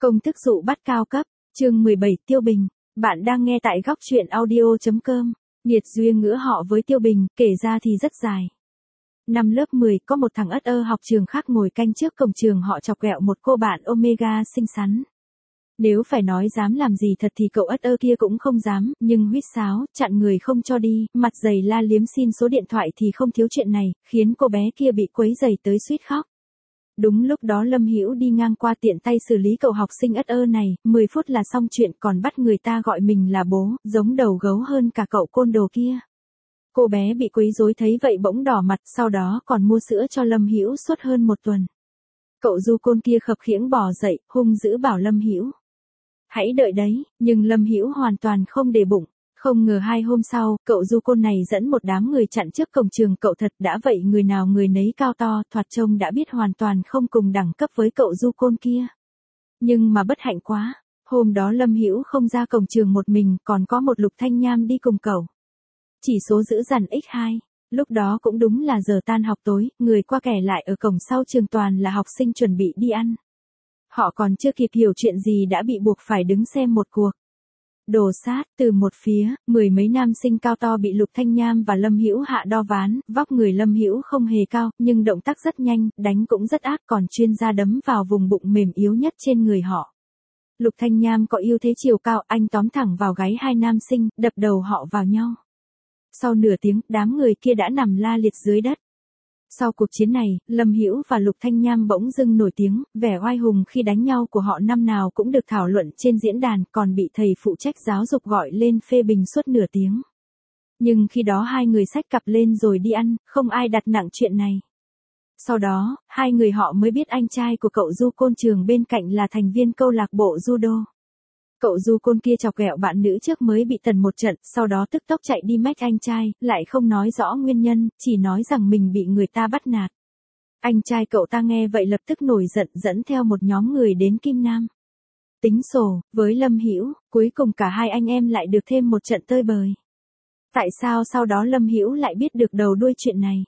Công thức dụ bắt cao cấp, chương 17 Tiêu Bình, bạn đang nghe tại góc truyện audio.com. Nghiệt duyên nggiữa họ với Tiêu Bình, kể ra thì rất dài. Năm lớp 10 có một thằng ất ơ học trường khác ngồi canh trước cổng trường họ chọc ghẹo một cô bạn Omega xinh xắn. Nếu phải nói dám làm gì thật thì cậu ất ơ kia cũng không dám, nhưng huýt sáo, chặn người không cho đi, mặt dày la liếm xin số điện thoại thì không thiếu chuyện này, khiến cô bé kia bị quấy rầy tới suýt khóc. Đúng lúc đó Lâm Hữu đi ngang qua tiện tay xử lý cậu học sinh ất ơ này, 10 phút là xong chuyện còn bắt người ta gọi mình là bố, giống đầu gấu hơn cả cậu côn đồ kia. Cô bé bị quấy rối thấy vậy bỗng đỏ mặt, sau đó còn mua sữa cho Lâm Hữu suốt hơn một tuần. Cậu du côn kia khập khiễng bò dậy, hung dữ bảo Lâm Hữu: "Hãy đợi đấy", nhưng Lâm Hữu hoàn toàn không để bụng. Không ngờ 2 hôm sau, cậu du côn này dẫn một đám người chặn trước cổng trường cậu thật đã vậy người nào người nấy cao to, thoạt trông đã biết hoàn toàn không cùng đẳng cấp với cậu du côn kia. Nhưng mà bất hạnh quá, hôm đó Lâm Hữu không ra cổng trường một mình, còn có một Lục Thanh Nham đi cùng cậu. Chỉ số dữ dằn x2, lúc đó cũng đúng là giờ tan học tối, người qua kẻ lại ở cổng sau trường toàn là học sinh chuẩn bị đi ăn. Họ còn chưa kịp hiểu chuyện gì đã bị buộc phải đứng xem một cuộc đồ sát. Từ một phía, 10 mấy nam sinh cao to bị Lục Thanh Nham và Lâm Hữu hạ đo ván, vóc người Lâm Hữu không hề cao, nhưng động tác rất nhanh, đánh cũng rất ác, còn chuyên ra đấm vào vùng bụng mềm yếu nhất trên người họ. Lục Thanh Nham có ưu thế chiều cao, anh tóm thẳng vào gáy 2 nam sinh, đập đầu họ vào nhau. Sau nửa tiếng, đám người kia đã nằm la liệt dưới đất. Sau cuộc chiến này, Lâm Hữu và Lục Thanh Nham bỗng dưng nổi tiếng, vẻ oai hùng khi đánh nhau của họ năm nào cũng được thảo luận trên diễn đàn, còn bị thầy phụ trách giáo dục gọi lên phê bình suốt nửa tiếng. Nhưng khi đó hai người xách cặp lên rồi đi ăn, không ai đặt nặng chuyện này. Sau đó, hai người họ mới biết anh trai của cậu du côn trường bên cạnh là thành viên câu lạc bộ judo. Cậu du côn kia chọc ghẹo bạn nữ trước mới bị tần một trận, sau đó tức tốc chạy đi mách anh trai, lại không nói rõ nguyên nhân, chỉ nói rằng mình bị người ta bắt nạt. Anh trai cậu ta nghe vậy lập tức nổi giận dẫn theo một nhóm người đến Kim Nam. Tính sổ, với Lâm Hữu, cuối cùng cả hai anh em lại được thêm một trận tơi bời. Tại sao sau đó Lâm Hữu lại biết được đầu đuôi chuyện này?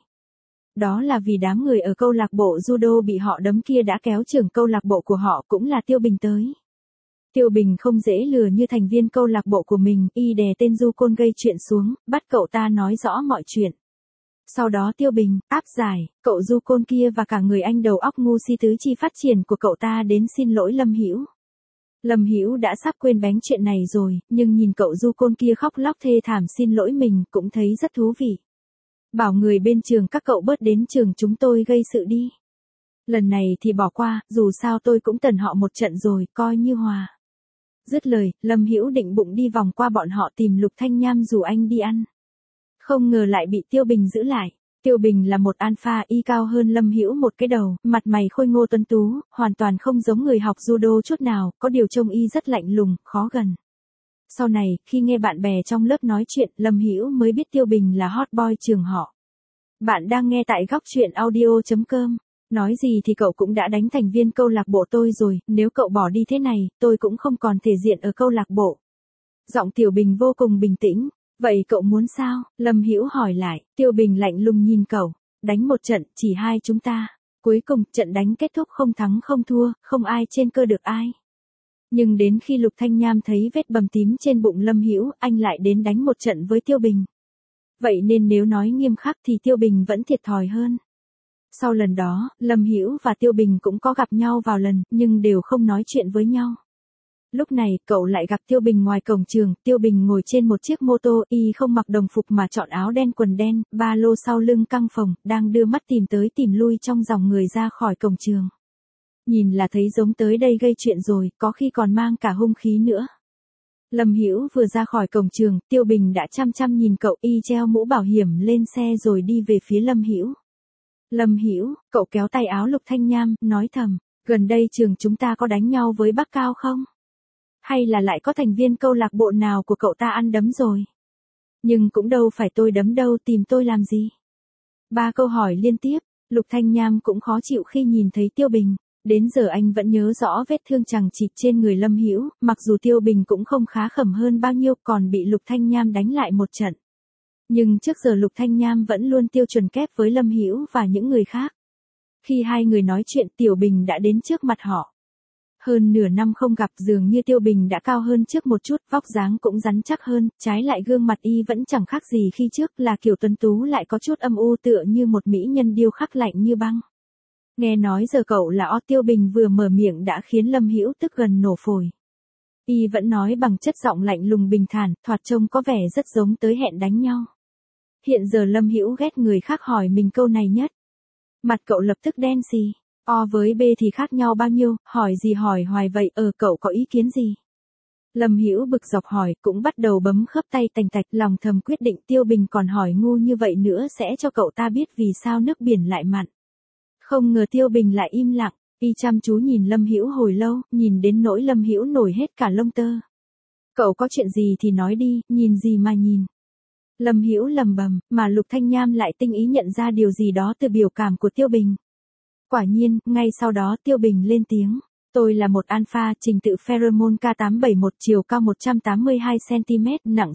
Đó là vì đám người ở câu lạc bộ judo bị họ đấm kia đã kéo trưởng câu lạc bộ của họ cũng là Tiêu Bình tới. Tiêu Bình không dễ lừa như thành viên câu lạc bộ của mình, y đè tên du côn gây chuyện xuống, bắt cậu ta nói rõ mọi chuyện. Sau đó Tiêu Bình áp giải cậu du côn kia và cả người anh đầu óc ngu si tứ chi phát triển của cậu ta đến xin lỗi Lâm Hữu. Lâm Hữu đã sắp quên bén chuyện này rồi, nhưng nhìn cậu du côn kia khóc lóc thê thảm xin lỗi mình cũng thấy rất thú vị. Bảo người bên trường các cậu bớt đến trường chúng tôi gây sự đi. Lần này thì bỏ qua, dù sao tôi cũng tần họ một trận rồi, coi như hòa. Dứt lời, Lâm Hữu định bụng đi vòng qua bọn họ tìm Lục Thanh Nham rủ anh đi ăn. Không ngờ lại bị Tiêu Bình giữ lại. Tiêu Bình là một alpha, y cao hơn Lâm Hữu một cái đầu, mặt mày khôi ngô tuấn tú, hoàn toàn không giống người học judo chút nào, có điều trông y rất lạnh lùng, khó gần. Sau này, khi nghe bạn bè trong lớp nói chuyện, Lâm Hữu mới biết Tiêu Bình là hot boy trường họ. Bạn đang nghe tại góc truyện audio.com. Nói gì thì cậu cũng đã đánh thành viên câu lạc bộ tôi rồi, nếu cậu bỏ đi thế này, tôi cũng không còn thể diện ở câu lạc bộ. Giọng Tiểu Bình vô cùng bình tĩnh. Vậy cậu muốn sao? Lâm Hữu hỏi lại. Tiêu Bình lạnh lùng nhìn cậu. Đánh một trận, chỉ hai chúng ta. Cuối cùng, trận đánh kết thúc không thắng không thua, không ai trên cơ được ai. Nhưng đến khi Lục Thanh Nham thấy vết bầm tím trên bụng Lâm Hữu, anh lại đến đánh một trận với Tiêu Bình. Vậy nên nếu nói nghiêm khắc thì Tiêu Bình vẫn thiệt thòi hơn. Sau lần đó, Lâm Hữu và Tiêu Bình cũng có gặp nhau vào lần, nhưng đều không nói chuyện với nhau. Lúc này, cậu lại gặp Tiêu Bình ngoài cổng trường, Tiêu Bình ngồi trên một chiếc mô tô, y không mặc đồng phục mà chọn áo đen quần đen, ba lô sau lưng căng phồng, đang đưa mắt tìm tới tìm lui trong dòng người ra khỏi cổng trường. Nhìn là thấy giống tới đây gây chuyện rồi, có khi còn mang cả hung khí nữa. Lâm Hữu vừa ra khỏi cổng trường, Tiêu Bình đã chăm chăm nhìn cậu, y treo mũ bảo hiểm lên xe rồi đi về phía Lâm Hữu. Lâm Hữu, cậu kéo tay áo Lục Thanh Nham, nói thầm, gần đây trường chúng ta có đánh nhau với Bắc Cao không? Hay là lại có thành viên câu lạc bộ nào của cậu ta ăn đấm rồi? Nhưng cũng đâu phải tôi đấm đâu, tìm tôi làm gì? 3 câu hỏi liên tiếp, Lục Thanh Nham cũng khó chịu khi nhìn thấy Tiêu Bình. Đến giờ anh vẫn nhớ rõ vết thương chằng chịt trên người Lâm Hữu, mặc dù Tiêu Bình cũng không khá khẩm hơn bao nhiêu, còn bị Lục Thanh Nham đánh lại một trận. Nhưng trước giờ Lục Thanh Nham vẫn luôn tiêu chuẩn kép với Lâm Hữu và những người khác. Khi hai người nói chuyện, Tiểu Bình đã đến trước mặt họ. Hơn nửa năm không gặp dường như Tiêu Bình đã cao hơn trước một chút, vóc dáng cũng rắn chắc hơn, trái lại gương mặt y vẫn chẳng khác gì khi trước, là kiểu tuấn tú lại có chút âm u tựa như một mỹ nhân điêu khắc lạnh như băng. Nghe nói giờ cậu là O, Tiêu Bình vừa mở miệng đã khiến Lâm Hữu tức gần nổ phổi. Y vẫn nói bằng chất giọng lạnh lùng bình thản, thoạt trông có vẻ rất giống tới hẹn đánh nhau. Hiện giờ Lâm Hữu ghét người khác hỏi mình câu này nhất. Mặt cậu lập tức đen xì. O với B thì khác nhau bao nhiêu, hỏi gì hỏi hoài vậy, cậu có ý kiến gì? Lâm Hữu bực dọc hỏi, cũng bắt đầu bấm khớp tay tành tạch, lòng thầm quyết định Tiêu Bình còn hỏi ngu như vậy nữa sẽ cho cậu ta biết vì sao nước biển lại mặn. Không ngờ Tiêu Bình lại im lặng, y chăm chú nhìn Lâm Hữu hồi lâu, nhìn đến nỗi Lâm Hữu nổi hết cả lông tơ. Cậu có chuyện gì thì nói đi, nhìn gì mà nhìn. Lâm Hữu lầm bầm, mà Lục Thanh Nham lại tinh ý nhận ra điều gì đó từ biểu cảm của Tiêu Bình. Quả nhiên, ngay sau đó Tiêu Bình lên tiếng. Tôi là một alpha, trình tự pheromone K871, chiều cao 182cm, nặng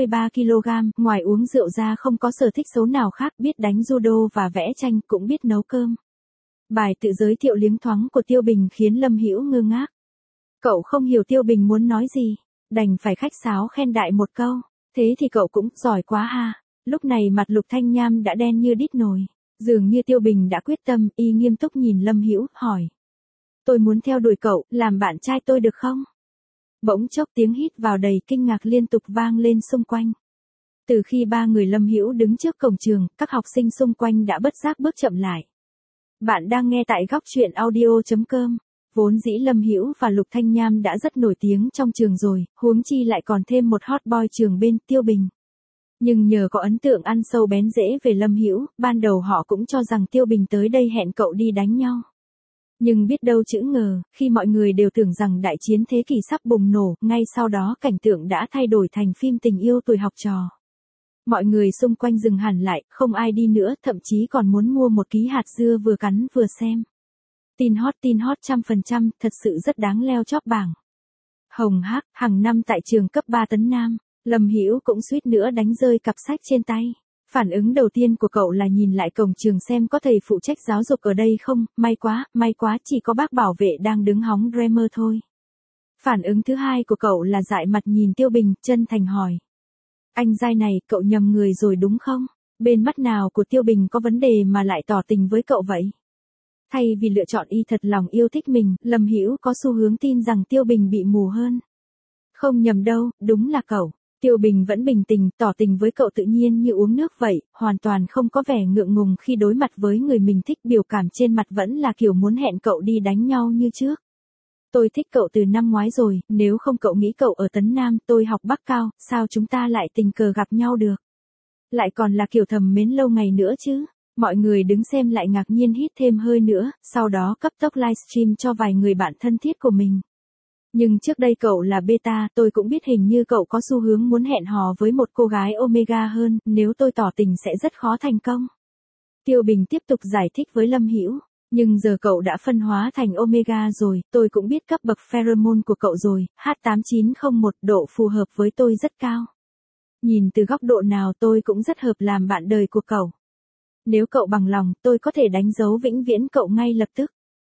63kg, ngoài uống rượu ra không có sở thích xấu nào khác, biết đánh judo và vẽ tranh, cũng biết nấu cơm. Bài tự giới thiệu liếng thoáng của Tiêu Bình khiến Lâm Hữu ngơ ngác. Cậu không hiểu Tiêu Bình muốn nói gì, đành phải khách sáo khen đại một câu. Thế thì cậu cũng giỏi quá ha. Lúc này mặt Lục Thanh Nham đã đen như đít nồi. Dường như Tiêu Bình đã quyết tâm, y nghiêm túc nhìn Lâm Hữu, hỏi. Tôi muốn theo đuổi cậu, làm bạn trai tôi được không? Bỗng chốc tiếng hít vào đầy kinh ngạc liên tục vang lên xung quanh. Từ khi ba người Lâm Hữu đứng trước cổng trường, các học sinh xung quanh đã bất giác bước chậm lại. Bạn đang nghe tại góc truyện audio.com. Vốn dĩ Lâm Hữu và Lục Thanh Nham đã rất nổi tiếng trong trường rồi, huống chi lại còn thêm một hot boy trường bên, Tiêu Bình. Nhưng nhờ có ấn tượng ăn sâu bén rễ về Lâm Hữu, ban đầu họ cũng cho rằng Tiêu Bình tới đây hẹn cậu đi đánh nhau. Nhưng biết đâu chữ ngờ, khi mọi người đều tưởng rằng đại chiến thế kỷ sắp bùng nổ, ngay sau đó cảnh tượng đã thay đổi thành phim tình yêu tuổi học trò. Mọi người xung quanh dừng hẳn lại, không ai đi nữa, thậm chí còn muốn mua một ký hạt dưa vừa cắn vừa xem. Tin hot 100%, thật sự rất đáng leo chóp bảng. Hồng hắc, hàng năm tại trường cấp 3 Tấn Nam, Lâm Hữu cũng suýt nữa đánh rơi cặp sách trên tay. Phản ứng đầu tiên của cậu là nhìn lại cổng trường xem có thầy phụ trách giáo dục ở đây không, may quá chỉ có bác bảo vệ đang đứng hóng Dreamer thôi. Phản ứng thứ hai của cậu là dại mặt nhìn Tiêu Bình, chân thành hỏi. Anh giai này, cậu nhầm người rồi đúng không? Bên mắt nào của Tiêu Bình có vấn đề mà lại tỏ tình với cậu vậy? Thay vì lựa chọn y thật lòng yêu thích mình, Lâm Hữu có xu hướng tin rằng Tiêu Bình bị mù hơn. Không nhầm đâu, đúng là cậu. Tiêu Bình vẫn bình tĩnh, tỏ tình với cậu tự nhiên như uống nước vậy, hoàn toàn không có vẻ ngượng ngùng khi đối mặt với người mình thích, biểu cảm trên mặt vẫn là kiểu muốn hẹn cậu đi đánh nhau như trước. Tôi thích cậu từ năm ngoái rồi, nếu không cậu nghĩ cậu ở Tấn Nam, tôi học Bắc Cao, sao chúng ta lại tình cờ gặp nhau được? Lại còn là kiểu thầm mến lâu ngày nữa chứ. Mọi người đứng xem lại ngạc nhiên hít thêm hơi nữa, sau đó cấp tốc livestream cho vài người bạn thân thiết của mình. Nhưng trước đây cậu là beta, tôi cũng biết hình như cậu có xu hướng muốn hẹn hò với một cô gái omega hơn, nếu tôi tỏ tình sẽ rất khó thành công. Tiêu Bình tiếp tục giải thích với Lâm Hữu, nhưng giờ cậu đã phân hóa thành omega rồi, tôi cũng biết cấp bậc pheromone của cậu rồi, H8901, độ phù hợp với tôi rất cao. Nhìn từ góc độ nào tôi cũng rất hợp làm bạn đời của cậu. Nếu cậu bằng lòng, tôi có thể đánh dấu vĩnh viễn cậu ngay lập tức.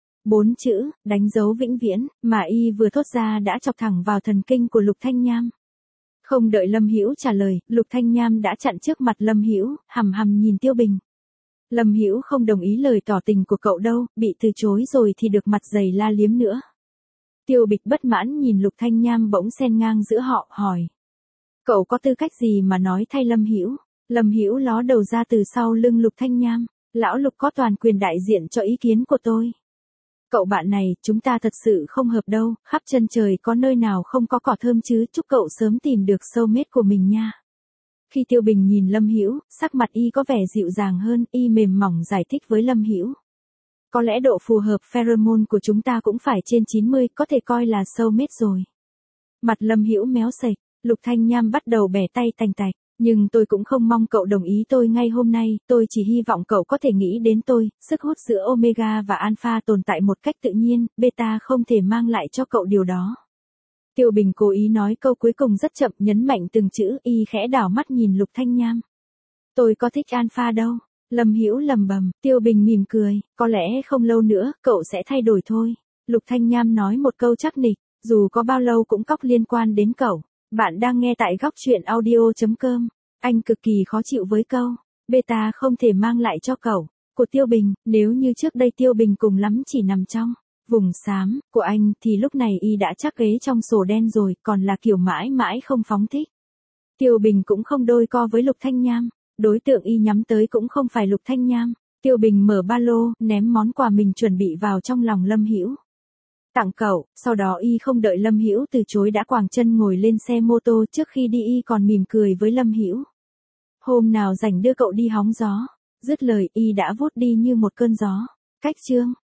4 chữ, đánh dấu vĩnh viễn, mà y vừa thốt ra đã chọc thẳng vào thần kinh của Lục Thanh Nham. Không đợi Lâm Hữu trả lời, Lục Thanh Nham đã chặn trước mặt Lâm Hữu, hằm hằm nhìn Tiêu Bình. Lâm Hữu không đồng ý lời tỏ tình của cậu đâu, bị từ chối rồi thì được mặt dày la liếm nữa. Tiêu Bịch bất mãn nhìn Lục Thanh Nham bỗng xen ngang giữa họ, hỏi. Cậu có tư cách gì mà nói thay Lâm Hữu? Lâm Hữu ló đầu ra từ sau lưng Lục Thanh Nham. Lão Lục có toàn quyền đại diện cho ý kiến của tôi. Cậu bạn này, chúng ta thật sự không hợp đâu, khắp chân trời có nơi nào không có cỏ thơm chứ, chúc cậu sớm tìm được soulmate của mình nha. Khi Tiêu Bình nhìn Lâm Hữu, sắc mặt y có vẻ dịu dàng hơn, y mềm mỏng giải thích với Lâm Hữu. Có lẽ độ phù hợp pheromone của chúng ta cũng phải trên 90, có thể coi là soulmate rồi. Mặt Lâm Hữu méo sệch, Lục Thanh Nham bắt đầu bẻ tay tành tạch. Nhưng tôi cũng không mong cậu đồng ý tôi ngay hôm nay, tôi chỉ hy vọng cậu có thể nghĩ đến tôi, sức hút giữa Omega và Alpha tồn tại một cách tự nhiên, Beta không thể mang lại cho cậu điều đó. Tiêu Bình cố ý nói câu cuối cùng rất chậm, nhấn mạnh từng chữ, y khẽ đảo mắt nhìn Lục Thanh Nham. Tôi có thích Alpha đâu. Lâm Hữu lầm bầm, Tiêu Bình mỉm cười, có lẽ không lâu nữa, cậu sẽ thay đổi thôi. Lục Thanh Nham nói một câu chắc nịch, dù có bao lâu cũng cóc liên quan đến cậu. Bạn đang nghe tại góc truyện audio.com. Anh cực kỳ khó chịu với câu, beta không thể mang lại cho cậu, của Tiêu Bình, nếu như trước đây Tiêu Bình cùng lắm chỉ nằm trong vùng xám của anh thì lúc này y đã chắc ghế trong sổ đen rồi, còn là kiểu mãi mãi không phóng thích. Tiêu Bình cũng không đôi co với Lục Thanh Nham, đối tượng y nhắm tới cũng không phải Lục Thanh Nham. Tiêu Bình mở ba lô, ném món quà mình chuẩn bị vào trong lòng Lâm Hữu. Tặng cậu, sau đó y không đợi Lâm Hữu từ chối đã quàng chân ngồi lên xe mô tô, trước khi đi y còn mỉm cười với Lâm Hữu. Hôm nào rảnh đưa cậu đi hóng gió. Dứt lời y đã vút đi như một cơn gió. Cách chương